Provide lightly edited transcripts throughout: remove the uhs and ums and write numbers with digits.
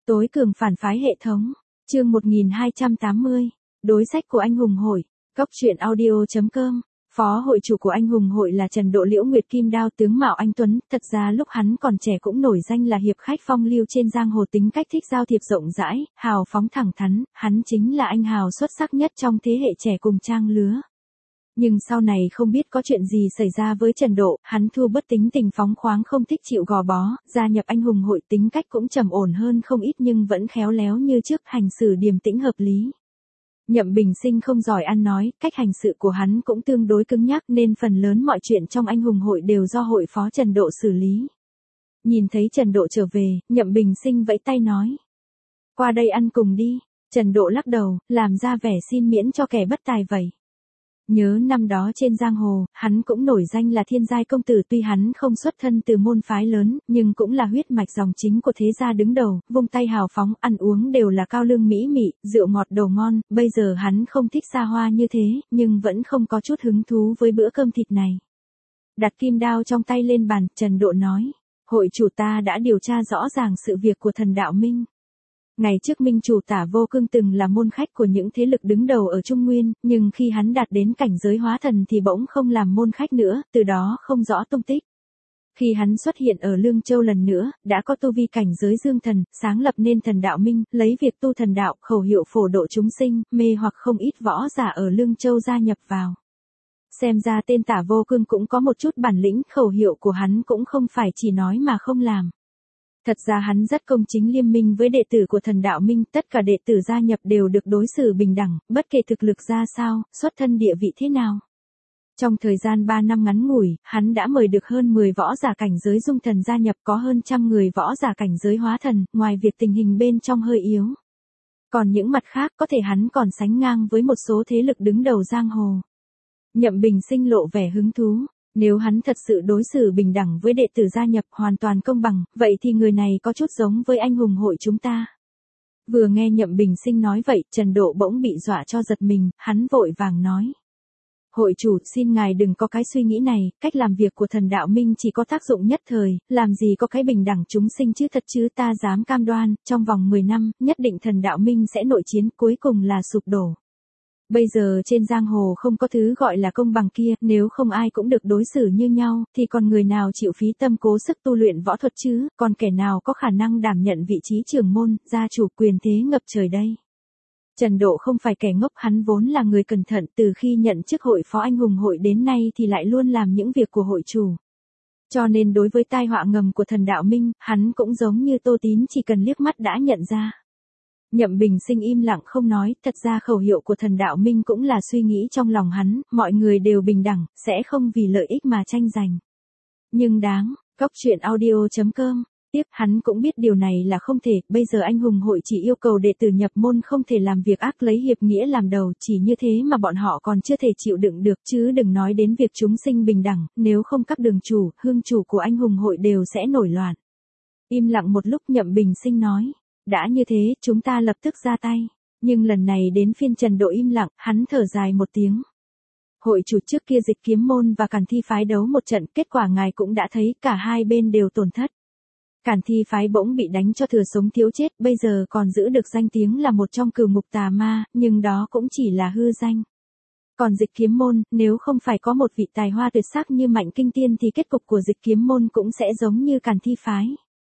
Tối cường phản phái hệ thống. Chương 1280. Đối sách của anh hùng hội. Cóc truyện audio.com. Phó hội chủ của anh hùng hội là Trần Độ Liễu Nguyệt Kim Đao tướng mạo anh tuấn, thật ra lúc hắn còn trẻ cũng nổi danh là hiệp khách phong lưu trên giang hồ, tính cách thích giao thiệp rộng rãi, hào phóng thẳng thắn, hắn chính là anh hào xuất sắc nhất trong thế hệ trẻ cùng trang lứa. Nhưng sau này không biết có chuyện gì xảy ra với Trần Độ, hắn thua bất tính tình phóng khoáng, không thích chịu gò bó, gia nhập anh hùng hội tính cách cũng trầm ổn hơn không ít nhưng vẫn khéo léo như trước, hành xử điềm tĩnh hợp lý. Nhậm Bình Sinh không giỏi ăn nói, cách hành sự của hắn cũng tương đối cứng nhắc nên phần lớn mọi chuyện trong anh hùng hội đều do hội phó Trần Độ xử lý. Nhìn thấy Trần Độ trở về, Nhậm Bình Sinh vẫy tay nói: "Qua đây ăn cùng đi." Trần Độ lắc đầu, làm ra vẻ xin miễn cho kẻ bất tài vậy. Nhớ năm đó trên giang hồ, hắn cũng nổi danh là thiên giai công tử, tuy hắn không xuất thân từ môn phái lớn, nhưng cũng là huyết mạch dòng chính của thế gia đứng đầu, vung tay hào phóng, ăn uống đều là cao lương mỹ mị, rượu ngọt đồ ngon, bây giờ hắn không thích xa hoa như thế, nhưng vẫn không có chút hứng thú với bữa cơm thịt này. Đặt kim đao trong tay lên bàn, Trần Độ nói: "Hội chủ, ta đã điều tra rõ ràng sự việc của Thần Đạo Minh. Ngày trước Minh chủ Tả Vô Cương từng là môn khách của những thế lực đứng đầu ở Trung Nguyên, nhưng khi hắn đạt đến cảnh giới hóa thần thì bỗng không làm môn khách nữa, từ đó không rõ tung tích. Khi hắn xuất hiện ở Lương Châu lần nữa, đã có tu vi cảnh giới dương thần, sáng lập nên Thần Đạo Minh, lấy việc tu thần đạo, khẩu hiệu phổ độ chúng sinh, mê hoặc không ít võ giả ở Lương Châu gia nhập vào. Xem ra tên Tả Vô Cương cũng có một chút bản lĩnh, khẩu hiệu của hắn cũng không phải chỉ nói mà không làm. Thật ra hắn rất công chính liêm minh với đệ tử của Thần Đạo Minh, tất cả đệ tử gia nhập đều được đối xử bình đẳng, bất kể thực lực ra sao, xuất thân địa vị thế nào. Trong thời gian 3 năm ngắn ngủi, hắn đã mời được hơn 10 võ giả cảnh giới dung thần gia nhập, có hơn 100 người võ giả cảnh giới hóa thần, ngoài việc tình hình bên trong hơi yếu. Còn những mặt khác có thể hắn còn sánh ngang với một số thế lực đứng đầu giang hồ." Nhậm Bình Sinh lộ vẻ hứng thú. Nếu hắn thật sự đối xử bình đẳng với đệ tử gia nhập, hoàn toàn công bằng, vậy thì người này có chút giống với anh hùng hội chúng ta. Vừa nghe Nhậm Bình Sinh nói vậy, Trần Độ bỗng bị dọa cho giật mình, hắn vội vàng nói: "Hội chủ, xin ngài đừng có cái suy nghĩ này, cách làm việc của Thần Đạo Minh chỉ có tác dụng nhất thời, làm gì có cái bình đẳng chúng sinh chứ, thật chứ, ta dám cam đoan, trong vòng 10 năm, nhất định Thần Đạo Minh sẽ nội chiến, cuối cùng là sụp đổ. Bây giờ trên giang hồ không có thứ gọi là công bằng kia, nếu không ai cũng được đối xử như nhau, thì còn người nào chịu phí tâm cố sức tu luyện võ thuật chứ, còn kẻ nào có khả năng đảm nhận vị trí trưởng môn, gia chủ, quyền thế ngập trời đây." Trần Độ không phải kẻ ngốc, hắn vốn là người cẩn thận, từ khi nhận chức hội phó anh hùng hội đến nay thì lại luôn làm những việc của hội chủ. Cho nên đối với tai họa ngầm của Thần Đạo Minh, hắn cũng giống như Tô Tín, chỉ cần liếc mắt đã nhận ra. Nhậm Bình Sinh im lặng không nói, thật ra khẩu hiệu của Thần Đạo Minh cũng là suy nghĩ trong lòng hắn, mọi người đều bình đẳng, sẽ không vì lợi ích mà tranh giành. Nhưng đáng, Cóc truyện audio.com. Tiếc hắn cũng biết điều này là không thể, bây giờ anh hùng hội chỉ yêu cầu đệ tử nhập môn không thể làm việc ác, lấy hiệp nghĩa làm đầu, chỉ như thế mà bọn họ còn chưa thể chịu đựng được, chứ đừng nói đến việc chúng sinh bình đẳng, nếu không các đường chủ, hương chủ của anh hùng hội đều sẽ nổi loạn. Im lặng một lúc, Nhậm Bình Sinh nói: "Đã như thế, chúng ta lập tức ra tay." Nhưng lần này đến phiên Trần Độ im lặng, hắn thở dài một tiếng. "Hội chủ, trước kia Dịch Kiếm môn và Càn Thi phái đấu một trận, kết quả ngài cũng đã thấy, cả hai bên đều tổn thất. Càn Thi phái bỗng bị đánh cho thừa sống thiếu chết, bây giờ còn giữ được danh tiếng là một trong cửu ngục tà ma, nhưng đó cũng chỉ là hư danh. Còn Dịch Kiếm môn, nếu không phải có một vị tài hoa tuyệt sắc như Mạnh Kinh Tiên thì kết cục của Dịch Kiếm môn cũng sẽ giống như Càn Thi phái.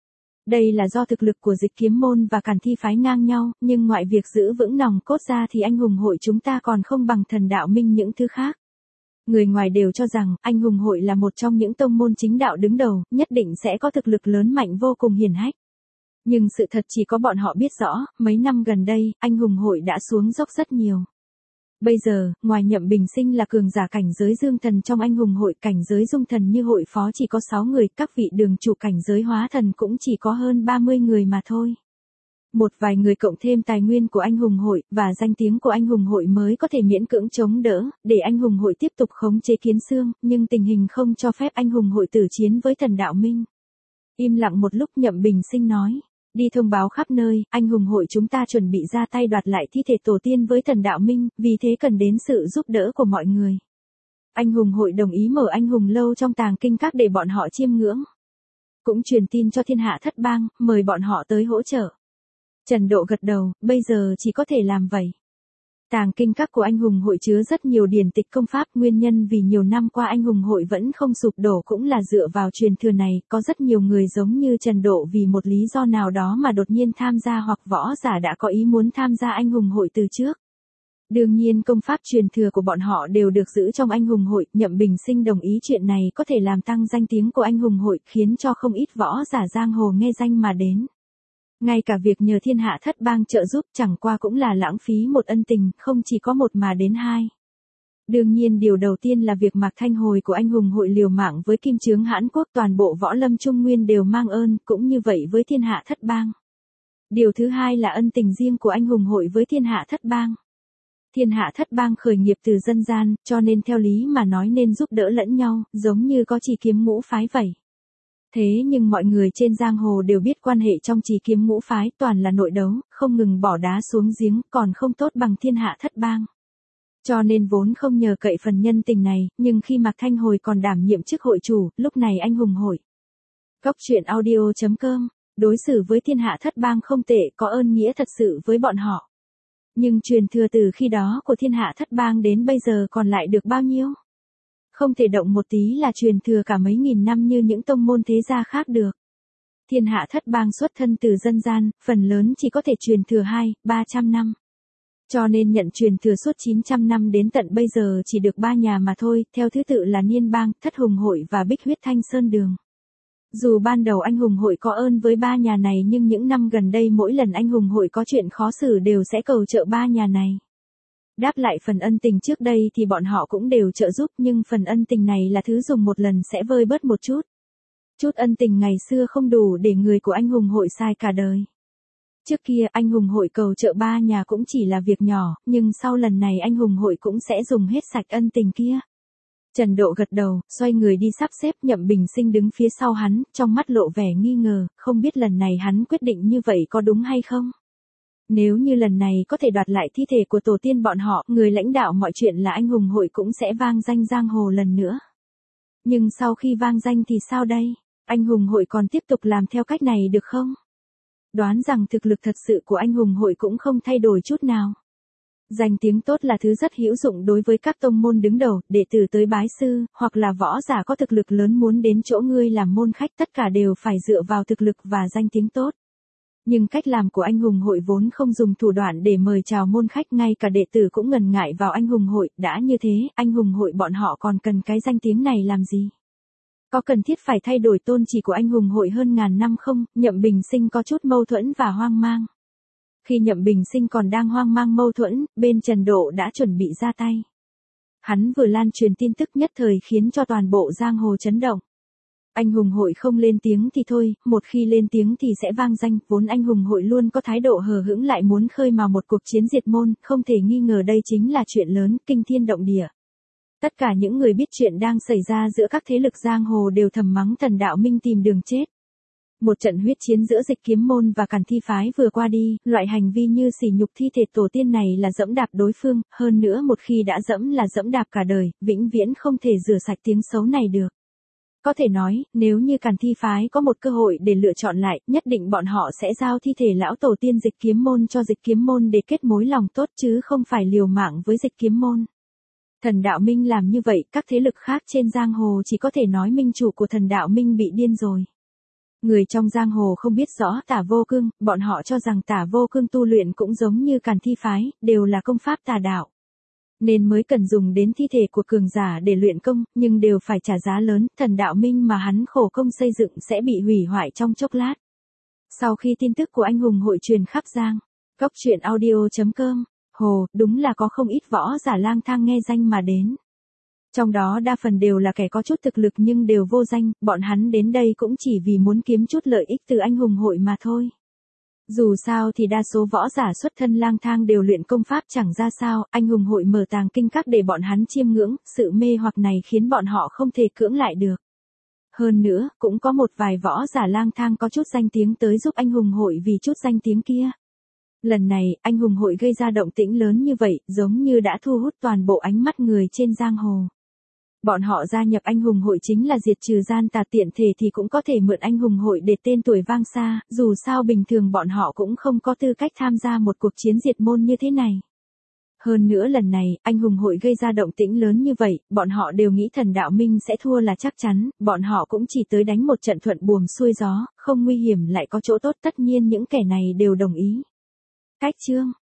Đây là do thực lực của Dịch Kiếm môn và Càn Thi phái ngang nhau, nhưng ngoại việc giữ vững nòng cốt ra thì anh hùng hội chúng ta còn không bằng Thần Đạo Minh những thứ khác. Người ngoài đều cho rằng, anh hùng hội là một trong những tông môn chính đạo đứng đầu, nhất định sẽ có thực lực lớn mạnh vô cùng hiển hách. Nhưng sự thật chỉ có bọn họ biết rõ, mấy năm gần đây, anh hùng hội đã xuống dốc rất nhiều. Bây giờ, ngoài Nhậm Bình Sinh là cường giả cảnh giới dương thần trong anh hùng hội, cảnh giới dung thần như hội phó chỉ có 6 người, các vị đường chủ cảnh giới hóa thần cũng chỉ có hơn 30 người mà thôi. Một vài người cộng thêm tài nguyên của anh hùng hội, và danh tiếng của anh hùng hội mới có thể miễn cưỡng chống đỡ, để anh hùng hội tiếp tục khống chế Kiến Xương, nhưng tình hình không cho phép anh hùng hội tử chiến với Thần Đạo Minh. Im lặng một lúc, Nhậm Bình Sinh nói: "Đi thông báo khắp nơi, anh hùng hội chúng ta chuẩn bị ra tay đoạt lại thi thể tổ tiên với Thần Đạo Minh, vì thế cần đến sự giúp đỡ của mọi người. Anh hùng hội đồng ý mở anh hùng lâu trong Tàng Kinh Các để bọn họ chiêm ngưỡng. Cũng truyền tin cho thiên hạ thất bang, mời bọn họ tới hỗ trợ." Trần Độ gật đầu, bây giờ chỉ có thể làm vậy. Tàng kinh các của anh hùng hội chứa rất nhiều điển tịch công pháp, nguyên nhân vì nhiều năm qua anh hùng hội vẫn không sụp đổ cũng là dựa vào truyền thừa này, có rất nhiều người giống như Trần Độ vì một lý do nào đó mà đột nhiên tham gia hoặc võ giả đã có ý muốn tham gia anh hùng hội từ trước. Đương nhiên công pháp truyền thừa của bọn họ đều được giữ trong anh hùng hội, Nhậm Bình Sinh đồng ý chuyện này có thể làm tăng danh tiếng của anh hùng hội, khiến cho không ít võ giả giang hồ nghe danh mà đến. Ngay cả việc nhờ Thiên Hạ Thất Bang trợ giúp chẳng qua cũng là lãng phí một ân tình, không chỉ có một mà đến hai. Đương nhiên điều đầu tiên là việc Mạc Thanh Hồi của anh hùng hội liều mạng với Kim Chướng Hãn Quốc, toàn bộ võ lâm Trung Nguyên đều mang ơn, cũng như vậy với Thiên Hạ Thất Bang. Điều thứ hai là ân tình riêng của anh hùng hội với Thiên Hạ Thất Bang. Thiên Hạ Thất Bang khởi nghiệp từ dân gian, cho nên theo lý mà nói nên giúp đỡ lẫn nhau, giống như có Trì Kiếm Ngũ phái vậy. Thế nhưng mọi người trên giang hồ đều biết quan hệ trong Trì Kiếm Ngũ phái toàn là nội đấu, không ngừng bỏ đá xuống giếng, còn không tốt bằng Thiên Hạ Thất Bang. Cho nên vốn không nhờ cậy phần nhân tình này, nhưng khi Mạc Thanh Hồi còn đảm nhiệm chức hội chủ, lúc này anh hùng hội. Góc truyện audio.com, đối xử với Thiên Hạ Thất Bang không tệ, có ơn nghĩa thật sự với bọn họ. Nhưng truyền thừa từ khi đó của Thiên Hạ Thất Bang đến bây giờ còn lại được bao nhiêu? Không thể động một tí là truyền thừa cả mấy nghìn năm như những tông môn thế gia khác được. Thiên Hạ Thất Bang xuất thân từ dân gian, phần lớn chỉ có thể truyền thừa 200-300 năm. Cho nên nhận truyền thừa suốt 900 năm đến tận bây giờ chỉ được 3 nhà mà thôi, theo thứ tự là Niên Bang, Thất Hùng Hội và Bích Huyết Thanh Sơn Đường. Dù ban đầu anh hùng hội có ơn với 3 nhà này nhưng những năm gần đây mỗi lần anh hùng hội có chuyện khó xử đều sẽ cầu trợ 3 nhà này. Đáp lại phần ân tình trước đây thì bọn họ cũng đều trợ giúp, nhưng phần ân tình này là thứ dùng một lần sẽ vơi bớt một chút. Chút ân tình ngày xưa không đủ để người của anh hùng hội xài cả đời. Trước kia anh hùng hội cầu trợ 3 nhà cũng chỉ là việc nhỏ, nhưng sau lần này anh hùng hội cũng sẽ dùng hết sạch ân tình kia. Trần Độ gật đầu, xoay người đi sắp xếp. Nhậm Bình Sinh đứng phía sau hắn, trong mắt lộ vẻ nghi ngờ, không biết lần này hắn quyết định như vậy có đúng hay không. Nếu như lần này có thể đoạt lại thi thể của tổ tiên bọn họ, người lãnh đạo mọi chuyện là anh hùng hội cũng sẽ vang danh giang hồ lần nữa. Nhưng sau khi vang danh thì sao đây? Anh hùng hội còn tiếp tục làm theo cách này được không? Đoán rằng thực lực thật sự của anh hùng hội cũng không thay đổi chút nào. Danh tiếng tốt là thứ rất hữu dụng đối với các tông môn đứng đầu, đệ tử tới bái sư, hoặc là võ giả có thực lực lớn muốn đến chỗ ngươi làm môn khách, tất cả đều phải dựa vào thực lực và danh tiếng tốt. Nhưng cách làm của anh hùng hội vốn không dùng thủ đoạn để mời chào môn khách, ngay cả đệ tử cũng ngần ngại vào anh hùng hội, đã như thế, anh hùng hội bọn họ còn cần cái danh tiếng này làm gì? Có cần thiết phải thay đổi tôn chỉ của anh hùng hội hơn ngàn năm không? Nhậm Bình Sinh có chút mâu thuẫn và hoang mang. Khi Nhậm Bình Sinh còn đang hoang mang mâu thuẫn, bên Trần Độ đã chuẩn bị ra tay. Hắn vừa lan truyền tin tức nhất thời khiến cho toàn bộ giang hồ chấn động. Anh hùng hội không lên tiếng thì thôi, một khi lên tiếng thì sẽ vang danh, vốn anh hùng hội luôn có thái độ hờ hững lại muốn khơi mào một cuộc chiến diệt môn, không thể nghi ngờ đây chính là chuyện lớn, kinh thiên động địa. Tất cả những người biết chuyện đang xảy ra giữa các thế lực giang hồ đều thầm mắng Tần Đạo Minh tìm đường chết. Một trận huyết chiến giữa Dịch Kiếm môn và Càn Thi phái vừa qua đi, loại hành vi như sỉ nhục thi thể tổ tiên này là dẫm đạp đối phương, hơn nữa một khi đã dẫm là dẫm đạp cả đời, vĩnh viễn không thể rửa sạch tiếng xấu này được. Có thể nói, nếu như Càn Thi phái có một cơ hội để lựa chọn lại, nhất định bọn họ sẽ giao thi thể lão tổ tiên Dịch Kiếm môn cho Dịch Kiếm môn để kết mối lòng tốt chứ không phải liều mạng với Dịch Kiếm môn. Thần Đạo Minh làm như vậy, các thế lực khác trên giang hồ chỉ có thể nói minh chủ của Thần Đạo Minh bị điên rồi. Người trong giang hồ không biết rõ Tả Vô Cương, bọn họ cho rằng Tả Vô Cương tu luyện cũng giống như Càn Thi phái, đều là công pháp tà đạo. Nên mới cần dùng đến thi thể của cường giả để luyện công, nhưng đều phải trả giá lớn, Thần Đạo Minh mà hắn khổ công xây dựng sẽ bị hủy hoại trong chốc lát. Sau khi tin tức của anh hùng hội truyền khắp giang, góc truyện audio.com, hồ, đúng là có không ít võ giả lang thang nghe danh mà đến. Trong đó đa phần đều là kẻ có chút thực lực nhưng đều vô danh, bọn hắn đến đây cũng chỉ vì muốn kiếm chút lợi ích từ anh hùng hội mà thôi. Dù sao thì đa số võ giả xuất thân lang thang đều luyện công pháp chẳng ra sao, anh hùng hội mở tàng kinh các để bọn hắn chiêm ngưỡng, sự mê hoặc này khiến bọn họ không thể cưỡng lại được. Hơn nữa, cũng có một vài võ giả lang thang có chút danh tiếng tới giúp anh hùng hội vì chút danh tiếng kia. Lần này, anh hùng hội gây ra động tĩnh lớn như vậy, giống như đã thu hút toàn bộ ánh mắt người trên giang hồ. Bọn họ gia nhập anh hùng hội chính là diệt trừ gian tà, tiện thể thì cũng có thể mượn anh hùng hội để tên tuổi vang xa, dù sao bình thường bọn họ cũng không có tư cách tham gia một cuộc chiến diệt môn như thế này. Hơn nữa lần này, anh hùng hội gây ra động tĩnh lớn như vậy, bọn họ đều nghĩ Thần Đạo Minh sẽ thua là chắc chắn, bọn họ cũng chỉ tới đánh một trận thuận buồm xuôi gió, không nguy hiểm lại có chỗ tốt, tất nhiên những kẻ này đều đồng ý. Cách chương